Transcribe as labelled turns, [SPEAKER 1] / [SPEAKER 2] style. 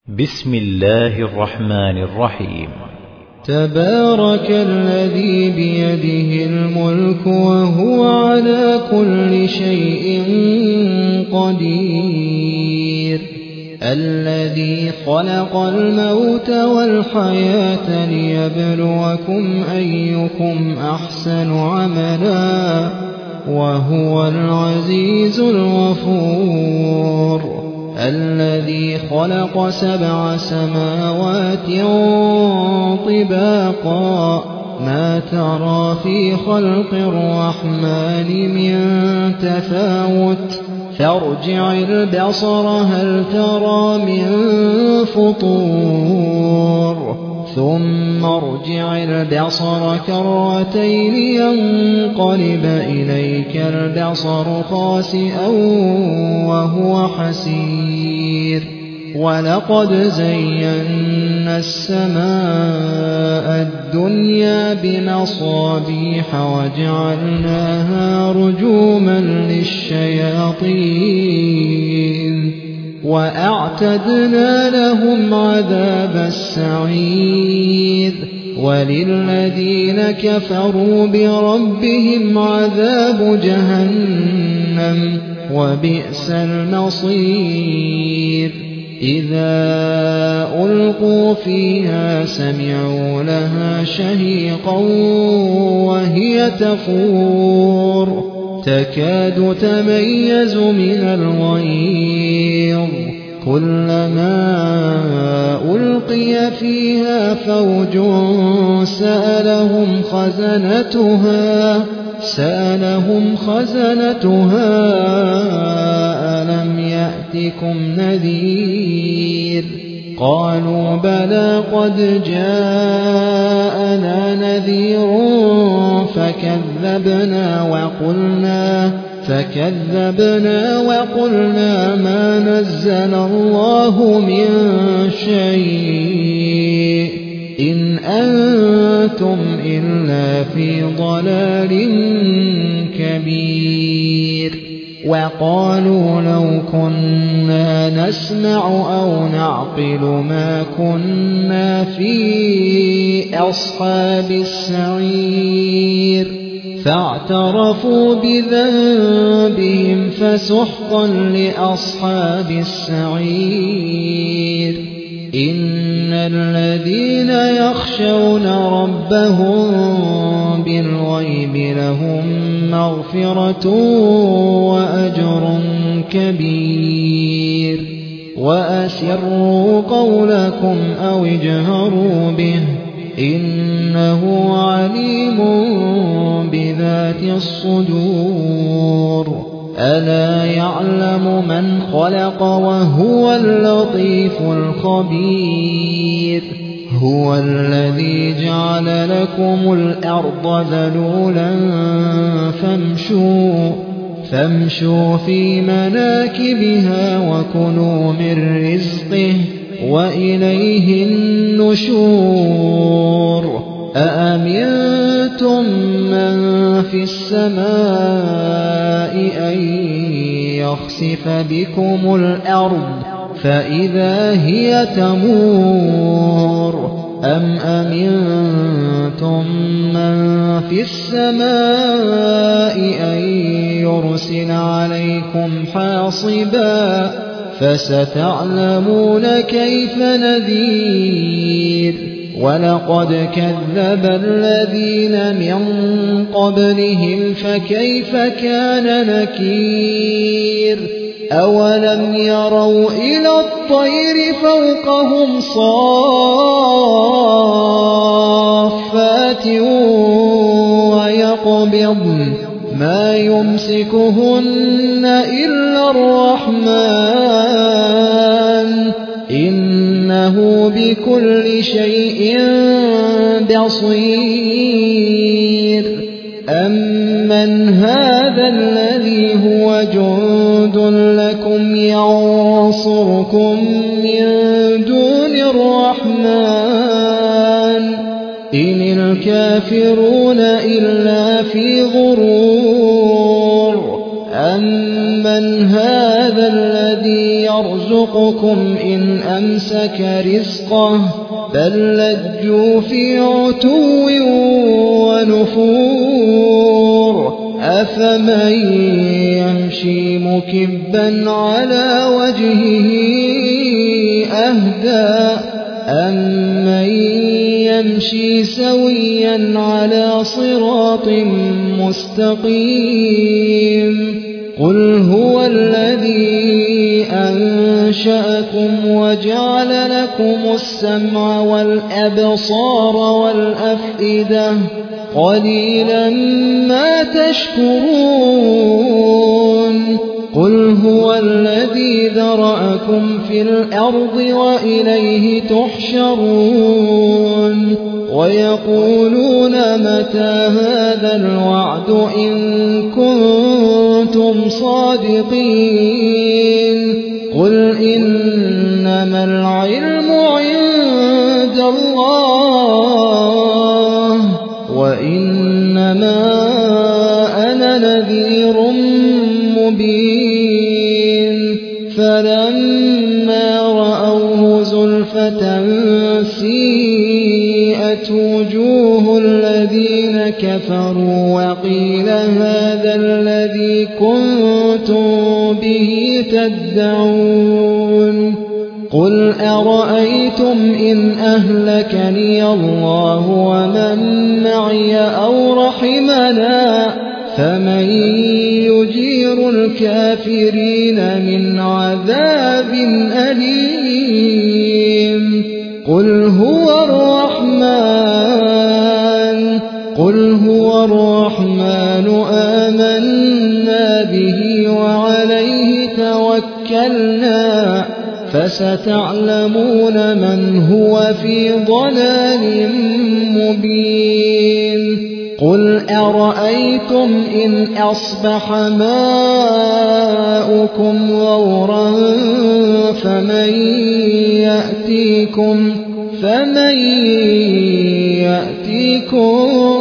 [SPEAKER 1] بسم الله الرحمن الرحيم.
[SPEAKER 2] تبارك الذي بيده الملك وهو على كل شيء قدير، الذي خلق الموت والحياة ليبلوكم أيكم أحسن عملا وهو العزيز الغفور، الذي خلق 7 سماوات طباقا ما ترى في خلق الرحمن من تفاوت فارجع البصر هل ترى من فطور ثم ارجع البصر كرتين ينقلب إليك البصر خاسئا وهو حسير، ولقد زينا السماء الدنيا بمصابيح وجعلناها رجوما للشياطين وأعتدنا لهم عذاب السعير، وللذين كفروا بربهم عذاب جهنم وبئس المصير. إذا ألقوا فيها سمعوا لها شهيقا وهي تفور تكاد تميز من الغيظ، كلما ألقي فيها فوج سألهم خزنتها ألم يأتكم نذير؟ قالوا بلى قد جاءنا نذير فكذبنا وقلنا ما نزل الله من شيء إن أنتم إلا في ضلال كبير. وقالوا لو كنا نسمع أو نعقل ما كنا في أصحاب السعير، فاعترفوا بذنبهم فسحقا لأصحاب السعير. إن الذين يخشون ربهم بالغيب لهم مغفرة وأجر كبير. وأسروا قولكم أو اجهروا به إنه عليم بذات الصدور. ألا يعلم من خلق وهو اللطيف الخبير. هو الذي جعل لكم الأرض ذلولا فامشوا في مناكبها وكلوا من رزقه وإليه النشور. أأمنتم من في السماء أن يخسف بكم الأرض فإذا هي تمور، أم أمنتم من في السماء أن يرسل عليكم حاصبا فستعلمون كيف نذير. ولقد كذب الذين من قبلهم فكيف كان نكير. أولم يروا إلى الطير فوقهم صافات ويقبضن ما يمسكهن إلا الرحمن إنه بكل شيء بصير. أمن هذا الذي هو جند لكم ينصركم من دون الرحمن إن الكافرون إلا في غرور. أَمَّنْ هَذَا الَّذِي يَرْزُقُكُمْ إِنْ أَمْسَكَ رِزْقَهُ بَل لَّجُّوا فِي عُتُوٍّ وَنُفُورٍ أَفَمَن يَمْشِي مُكِبًّا عَلَى وَجْهِهِ أَهْدَىٰ أَمَّن يَمْشِي سَوِيًّا عَلَىٰ صِرَاطٍ مُّسْتَقِيمٍ قُلْ هُوَ الَّذِي أَنشَأَكُمْ وَجَعَلَ لَكُمُ السَّمْعَ وَالْأَبْصَارَ وَالْأَفْئِدَةَ قَلِيلًا مَّا تَشْكُرُونَ قُلْ هُوَ الَّذِي ذَرَأَكُمْ فِي الْأَرْضِ وَإِلَيْهِ تُحْشَرُونَ وَيَقُولُونَ مَتَىٰ هَٰذَا الْوَعْدُ إِن كُنتُمْ صَادِقِينَ قُلْ إِنَّمَا الْعِلْمُ عِندَ اللَّهِ وَإِنَّمَا أَنَا نَذِيرٌ مُّبِينٌ فَلَمَّا رَأَوْهُ زُلْفَةً سِيئَتْ وُجُوهُ الَّذِينَ كَفَرُوا وَقِيلَ هَٰذَا الَّذِي كُنتُم بِهِ تَدَّعُونَ قُلْ أَرَأَيْتُمْ إِنْ أَهْلَكَنِيَ اللَّهُ وَمَن مَّعِيَ أَوْ رَحِمَنَا فَمَن يُجِيرُ الْكَافِرِينَ مِنْ عَذَابٍ أَلِيمٍ قُلْ هُوَ الرَّحْمَٰنُ آمَنَّا بِهِ وَعَلَيْهِ تَوَكَّلْنَا فَسَتَعْلَمُونَ مَنْ هُوَ فِي ضَلَالٍ مُّبِينٍ قُلْ أَرَأَيْتُمْ إِنْ أَصْبَحَ مَاؤُكُمْ غَوْرًا فَمَن يَأْتِيكُم